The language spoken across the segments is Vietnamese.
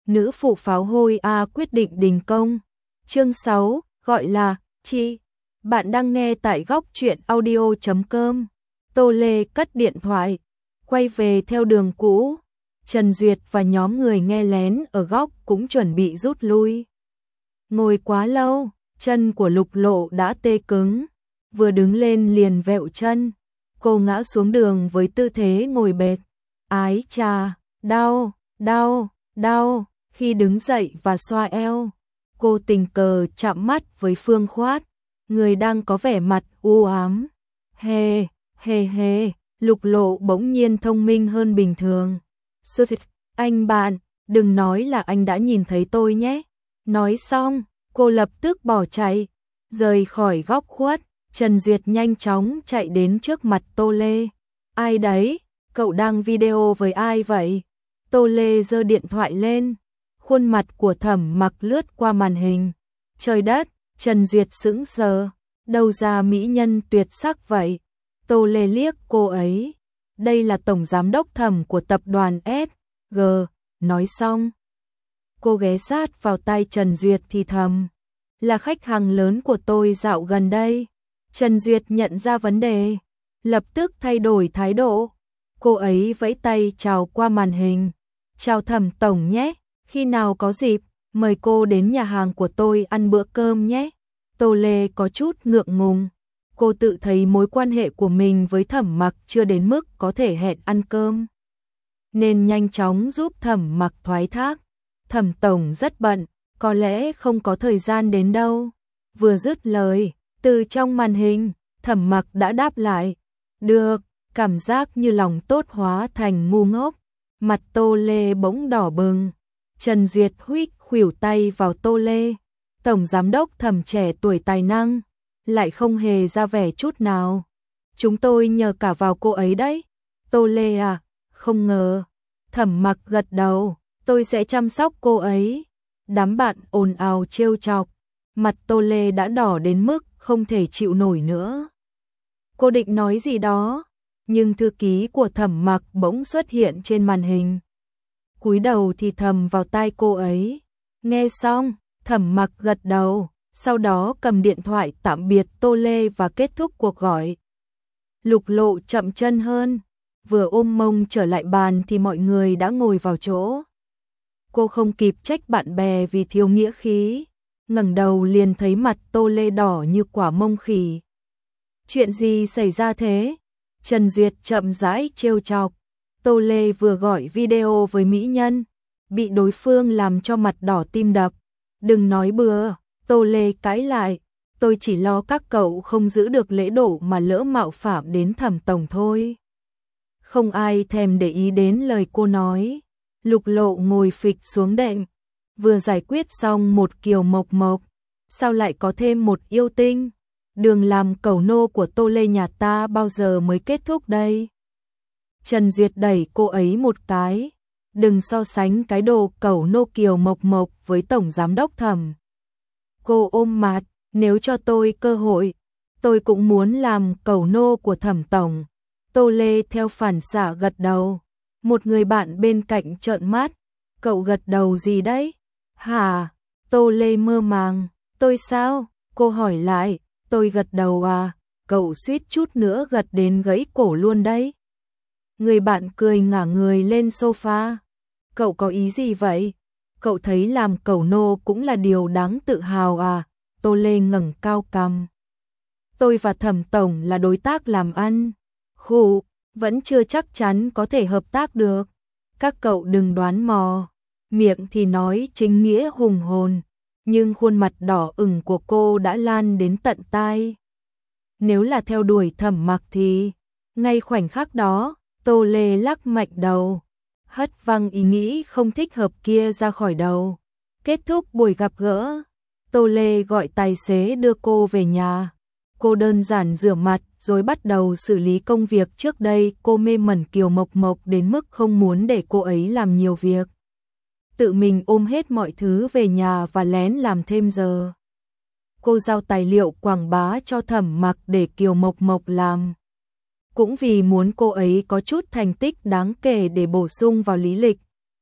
nữ phụ pháo hôi A quyết định đình công. Chương 6, gọi là Chị. Bạn đang nghe tại góc truyện audio.com. Tô Lê cất điện thoại, quay về theo đường cũ. Trần Duyệt và nhóm người nghe lén ở góc cũng chuẩn bị rút lui. Ngồi quá lâu, chân của Lục Lộ đã tê cứng, vừa đứng lên liền vẹo chân. Cô ngã xuống đường với tư thế ngồi bệt. Ái chà, đau, đau, đau. Khi đứng dậy và xoa eo, cô tình cờ chạm mắt với Phương Khoát, người đang có vẻ mặt u ám. Hề, hề hề, Lục Lộ bỗng nhiên thông minh hơn bình thường. Anh bạn, đừng nói là anh đã nhìn thấy tôi nhé. Nói xong, cô lập tức bỏ chạy, rời khỏi góc khuất. Trần Duyệt nhanh chóng chạy đến trước mặt Tô Lê. Ai đấy? Cậu đang video với ai vậy? Tô Lê giơ điện thoại lên. Khuôn mặt của Thẩm Mặc lướt qua màn hình. Trời đất, Trần Duyệt sững sờ. Đâu ra mỹ nhân tuyệt sắc vậy? Tô Lê liếc cô ấy. Đây là tổng giám đốc Thẩm của tập đoàn SG. Nói xong, cô ghé sát vào tai Trần Duyệt thì thầm. Là khách hàng lớn của tôi dạo gần đây. Trần Duyệt nhận ra vấn đề, lập tức thay đổi thái độ. Cô ấy vẫy tay chào qua màn hình. Chào Thẩm tổng nhé, khi nào có dịp, mời cô đến nhà hàng của tôi ăn bữa cơm nhé. Tô Lê có chút ngượng ngùng. Cô tự thấy mối quan hệ của mình với Thẩm Mặc chưa đến mức có thể hẹn ăn cơm, nên nhanh chóng giúp Thẩm Mặc thoái thác. Thẩm tổng rất bận, có lẽ không có thời gian đến đâu. Vừa dứt lời, từ trong màn hình, Thẩm Mặc đã đáp lại. Được, cảm giác như lòng tốt hóa thành ngu ngốc. Mặt Tô Lê bỗng đỏ bừng. Trần Duyệt huých khuỷu tay vào Tô Lê. Tổng giám đốc Thẩm trẻ tuổi tài năng, lại không hề ra vẻ chút nào. Chúng tôi nhờ cả vào cô ấy đấy. Tô Lê à, không ngờ. Thẩm Mặc gật đầu, tôi sẽ chăm sóc cô ấy. Đám bạn ồn ào trêu chọc. Mặt Tô Lê đã đỏ đến mức không thể chịu nổi nữa. Cô định nói gì đó, nhưng thư ký của Thẩm Mặc bỗng xuất hiện trên màn hình. Cúi đầu thì thầm vào tai cô ấy. Nghe xong, Thẩm Mặc gật đầu, sau đó cầm điện thoại tạm biệt Tô Lê và kết thúc cuộc gọi. Lục Lộ chậm chân hơn, vừa ôm mông trở lại bàn thì mọi người đã ngồi vào chỗ. Cô không kịp trách bạn bè vì thiếu nghĩa khí, ngẩng đầu liền thấy mặt Tô Lê đỏ như quả mông khỉ. Chuyện gì xảy ra thế? Trần Duyệt chậm rãi trêu chọc. Tô Lê vừa gọi video với mỹ nhân, bị đối phương làm cho mặt đỏ tim đập. Đừng nói bừa, Tô Lê cãi lại. Tôi chỉ lo các cậu không giữ được lễ độ mà lỡ mạo phạm đến Thẩm tổng thôi. Không ai thèm để ý đến lời cô nói. Lục Lộ ngồi phịch xuống đệm, vừa giải quyết xong một Kiều Mộc Mộc, sao lại có thêm một yêu tinh? Đường làm cẩu nô của Tô Lê nhà ta bao giờ mới kết thúc đây? Trần Duyệt đẩy cô ấy một cái. Đừng so sánh cái đồ cẩu nô Kiều Mộc Mộc với tổng giám đốc Thẩm. Cô ôm mặt, nếu cho tôi cơ hội, tôi cũng muốn làm cẩu nô của Thẩm tổng. Tô Lê theo phản xạ gật đầu. Một người bạn bên cạnh trợn mắt. Cậu gật đầu gì đấy? Hả? Tô Lê mơ màng. Tôi sao? Cô hỏi lại. Tôi gật đầu à? Cậu suýt chút nữa gật đến gãy cổ luôn đấy. Người bạn cười ngả người lên sofa. Cậu có ý gì vậy? Cậu thấy làm cẩu nô cũng là điều đáng tự hào à? Tô Lê ngẩng cao cằm. Tôi và Thẩm tổng là đối tác làm ăn. Khụ, vẫn chưa chắc chắn có thể hợp tác được. Các cậu đừng đoán mò. Miệng thì nói chính nghĩa hùng hồn, nhưng khuôn mặt đỏ ửng của cô đã lan đến tận tai. Nếu là theo đuổi Thẩm Mặc thì, ngay khoảnh khắc đó, Tô Lê lắc mạnh đầu, hất văng ý nghĩ không thích hợp kia ra khỏi đầu. Kết thúc buổi gặp gỡ, Tô Lê gọi tài xế đưa cô về nhà. Cô đơn giản rửa mặt rồi bắt đầu xử lý công việc trước đây cô mê mẩn Kiều Mộc Mộc đến mức không muốn để cô ấy làm nhiều việc. Tự mình ôm hết mọi thứ về nhà và lén làm thêm giờ. Cô giao tài liệu quảng bá cho Thẩm Mặc để Kiều Mộc Mộc làm. Cũng vì muốn cô ấy có chút thành tích đáng kể để bổ sung vào lý lịch.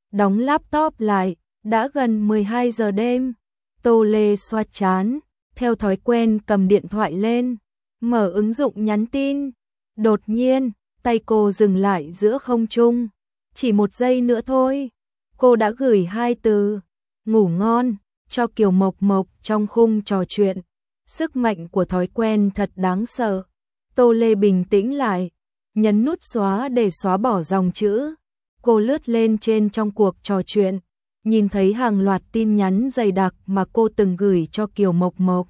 đóng laptop lại, đã gần 12 giờ đêm. Tô Lê xoa trán, theo thói quen cầm điện thoại lên, mở ứng dụng nhắn tin. Đột nhiên, tay cô dừng lại giữa không trung. Chỉ 1 giây nữa thôi, cô đã gửi 2 từ, ngủ ngon, cho Kiều Mộc Mộc trong khung trò chuyện. Sức mạnh của thói quen thật đáng sợ. Tô Lê bình tĩnh lại, nhấn nút xóa để xóa bỏ dòng chữ. Cô lướt lên trên trong cuộc trò chuyện, nhìn thấy hàng loạt tin nhắn dày đặc mà cô từng gửi cho Kiều Mộc Mộc.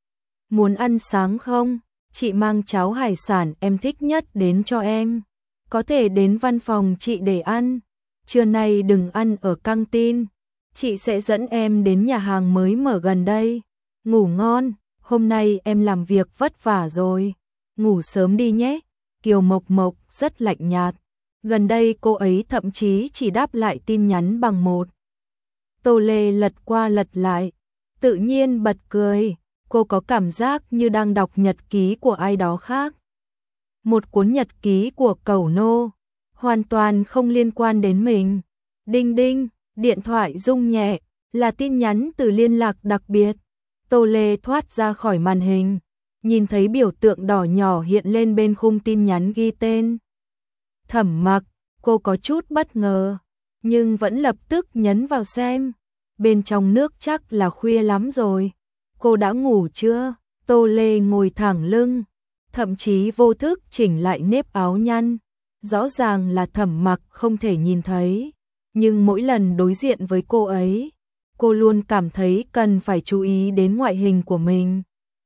Muốn ăn sáng không? Chị mang cháo hải sản em thích nhất đến cho em. Có thể đến văn phòng chị để ăn. Trưa nay đừng ăn ở căng tin. Chị sẽ dẫn em đến nhà hàng mới mở gần đây. Ngủ ngon, hôm nay em làm việc vất vả rồi. Ngủ sớm đi nhé. Kiều Mộc Mộc rất lạnh nhạt. Gần đây cô ấy thậm chí chỉ đáp lại tin nhắn bằng một. Tô Lê lật qua lật lại, tự nhiên bật cười. Cô có cảm giác như đang đọc nhật ký của ai đó khác. Một cuốn nhật ký của Cẩu Nô, hoàn toàn không liên quan đến mình. Đinh đinh, điện thoại rung nhẹ, là tin nhắn từ liên lạc đặc biệt. Tô Lê thoát ra khỏi màn hình, nhìn thấy biểu tượng đỏ nhỏ hiện lên bên khung tin nhắn ghi tên Thẩm Mặc. Cô có chút bất ngờ, nhưng vẫn lập tức nhấn vào xem. Bên trong nước chắc là khuya lắm rồi. Cô đã ngủ chưa? Tô Lê ngồi thẳng lưng, thậm chí vô thức chỉnh lại nếp áo nhăn. Rõ ràng là Thẩm Mặc không thể nhìn thấy, nhưng mỗi lần đối diện với cô ấy, cô luôn cảm thấy cần phải chú ý đến ngoại hình của mình.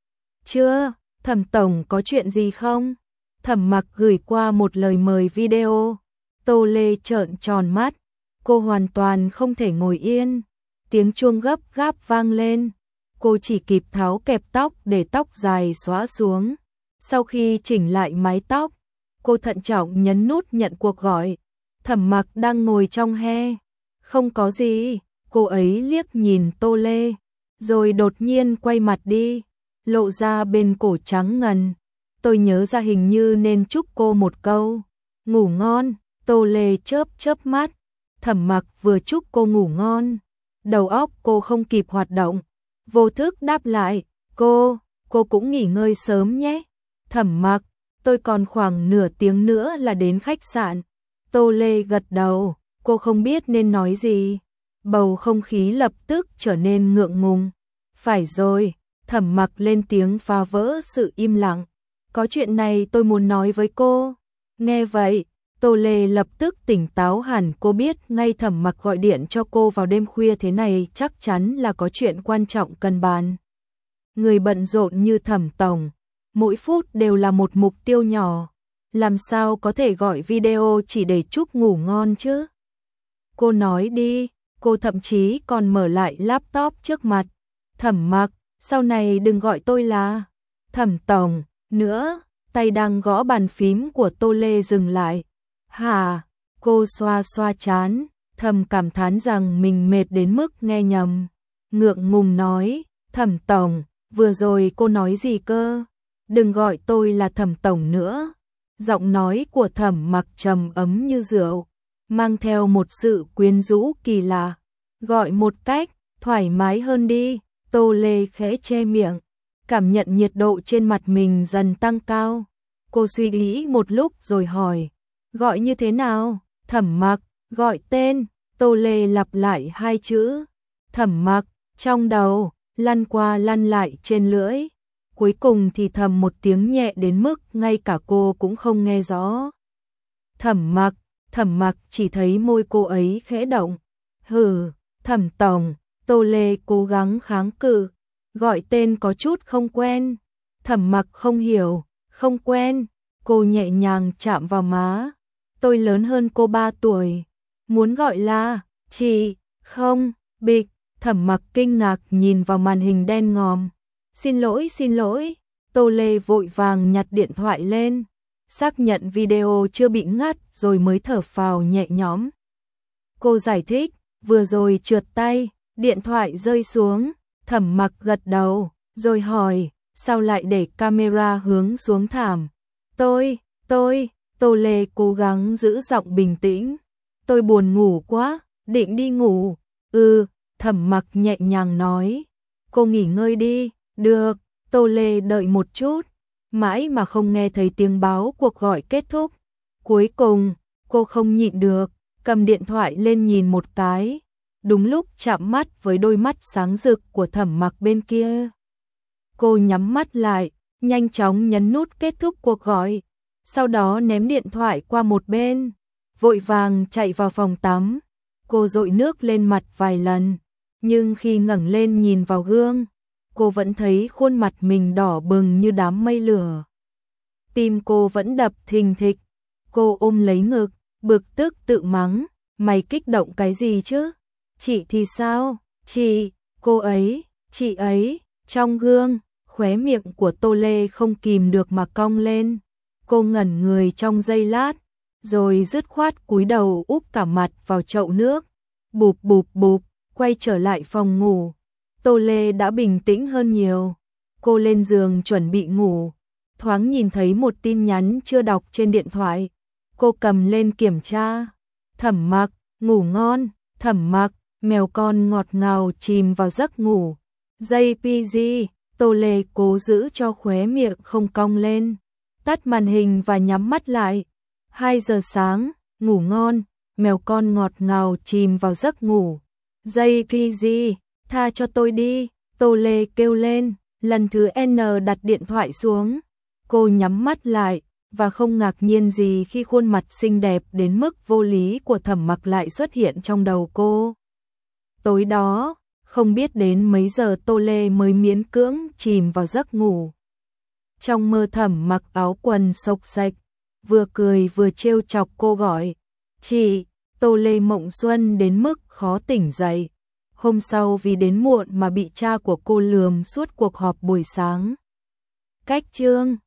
Chưa, Thẩm tổng có chuyện gì không? Thẩm Mặc gửi qua một lời mời video. Tô Lê trợn tròn mắt, cô hoàn toàn không thể ngồi yên. Tiếng chuông gấp gáp vang lên. Cô chỉ kịp tháo kẹp tóc để tóc dài xõa xuống. Sau khi chỉnh lại mái tóc, cô thận trọng nhấn nút nhận cuộc gọi. Thẩm Mặc đang ngồi trong he. Không có gì, cô ấy liếc nhìn Tô Lê, rồi đột nhiên quay mặt đi, lộ ra bên cổ trắng ngần. Tôi nhớ ra hình như nên chúc cô một câu. Ngủ ngon. Tô Lê chớp chớp mắt. Thẩm Mặc vừa chúc cô ngủ ngon, đầu óc cô không kịp hoạt động, vô thức đáp lại, cô cũng nghỉ ngơi sớm nhé. Thẩm Mặc, tôi còn khoảng nửa tiếng nữa là đến khách sạn. Tô Lê gật đầu, cô không biết nên nói gì. Bầu không khí lập tức trở nên ngượng ngùng. Phải rồi, Thẩm Mặc lên tiếng phá vỡ sự im lặng. Có chuyện này tôi muốn nói với cô. Nghe vậy, Tô Lê lập tức tỉnh táo hẳn. Cô biết ngay Thẩm Mặc gọi điện cho cô vào đêm khuya thế này chắc chắn là có chuyện quan trọng cần bàn. Người bận rộn như Thẩm tổng, mỗi phút đều là một mục tiêu nhỏ, làm sao có thể gọi video chỉ để chúc ngủ ngon chứ? Cô nói đi. Cô thậm chí còn mở lại laptop trước mặt. Thẩm Mặc, sau này đừng gọi tôi là Thẩm tổng nữa. Tay đang gõ bàn phím của Tô Lê dừng lại. Hả? Cô xoa xoa trán, thầm cảm thán rằng mình mệt đến mức nghe nhầm. Ngượng ngùng nói, Thẩm tổng, vừa rồi cô nói gì cơ? Đừng gọi tôi là Thẩm tổng nữa. Giọng nói của Thẩm Mặc trầm ấm như rượu, mang theo một sự quyến rũ kỳ lạ. Gọi một cách thoải mái hơn đi. Tô Lê khẽ che miệng, cảm nhận nhiệt độ trên mặt mình dần tăng cao. Cô suy nghĩ một lúc rồi hỏi, gọi như thế nào? Thẩm Mặc, gọi tên. Tô Lê lặp lại 2 chữ Thẩm Mặc, trong đầu lăn qua lăn lại trên lưỡi. Cuối cùng thì thầm một tiếng nhẹ đến mức ngay cả cô cũng không nghe rõ. Thẩm Mặc. Thẩm Mặc chỉ thấy môi cô ấy khẽ động. Hừ, Thẩm tổng. Tô Lê cố gắng kháng cự, gọi tên có chút không quen. Thẩm Mặc không hiểu. Không quen. Cô nhẹ nhàng chạm vào má. Tôi lớn hơn cô 3 tuổi. Muốn gọi là chị. Không. Bịch. Thẩm Mặc kinh ngạc nhìn vào màn hình đen ngòm. Xin lỗi, xin lỗi. Tô Lê vội vàng nhặt điện thoại lên, xác nhận video chưa bị ngắt rồi mới thở phào nhẹ nhõm. Cô giải thích, vừa rồi trượt tay, điện thoại rơi xuống. Thẩm Mặc gật đầu, rồi hỏi, sao lại để camera hướng xuống thảm? Tôi, Tô Lê cố gắng giữ giọng bình tĩnh. Tôi buồn ngủ quá, định đi ngủ. Thẩm Mặc nhẹ nhàng nói. Cô nghỉ ngơi đi. Được. Tô Lê đợi một chút, mãi mà không nghe thấy tiếng báo cuộc gọi kết thúc. Cuối cùng, cô không nhịn được, cầm điện thoại lên nhìn một cái. Đúng lúc chạm mắt với đôi mắt sáng rực của Thẩm Mặc bên kia. Cô nhắm mắt lại, nhanh chóng nhấn nút kết thúc cuộc gọi, sau đó ném điện thoại qua một bên, vội vàng chạy vào phòng tắm. Cô dội nước lên mặt vài lần, nhưng khi ngẩng lên nhìn vào gương, cô vẫn thấy khuôn mặt mình đỏ bừng như đám mây lửa. Tim cô vẫn đập thình thịch, cô ôm lấy ngực, bực tức tự mắng, mày kích động cái gì chứ? Chị thì sao? Chị, cô ấy, chị ấy, trong gương, khóe miệng của Tô Lê không kìm được mà cong lên. Cô ngẩn người trong giây lát, rồi dứt khoát cúi đầu úp cả mặt vào chậu nước, bụp bụp bụp, quay trở lại phòng ngủ. Tô Lê đã bình tĩnh hơn nhiều. Cô lên giường chuẩn bị ngủ, thoáng nhìn thấy một tin nhắn chưa đọc trên điện thoại. Cô cầm lên kiểm tra. Thẩm Mặc, ngủ ngon. Thẩm Mặc, mèo con ngọt ngào chìm vào giấc ngủ. JPG, Tô Lê cố giữ cho khóe miệng không cong lên. Tắt màn hình và nhắm mắt lại. 2 giờ sáng, ngủ ngon, mèo con ngọt ngào chìm vào giấc ngủ. JPG, tha cho tôi đi, Tô Lê kêu lên, lần thứ N đặt điện thoại xuống. Cô nhắm mắt lại, và không ngạc nhiên gì khi khuôn mặt xinh đẹp đến mức vô lý của Thẩm Mặc lại xuất hiện trong đầu cô. Tối đó, không biết đến mấy giờ Tô Lê mới miễn cưỡng chìm vào giấc ngủ. Trong mơ Thẩm Mặc áo quần xộc xệch, vừa cười vừa trêu chọc cô gọi, chị. Tô Lê mộng xuân đến mức khó tỉnh dậy. Hôm sau vì đến muộn mà bị cha của cô lườm suốt cuộc họp buổi sáng. Cách chương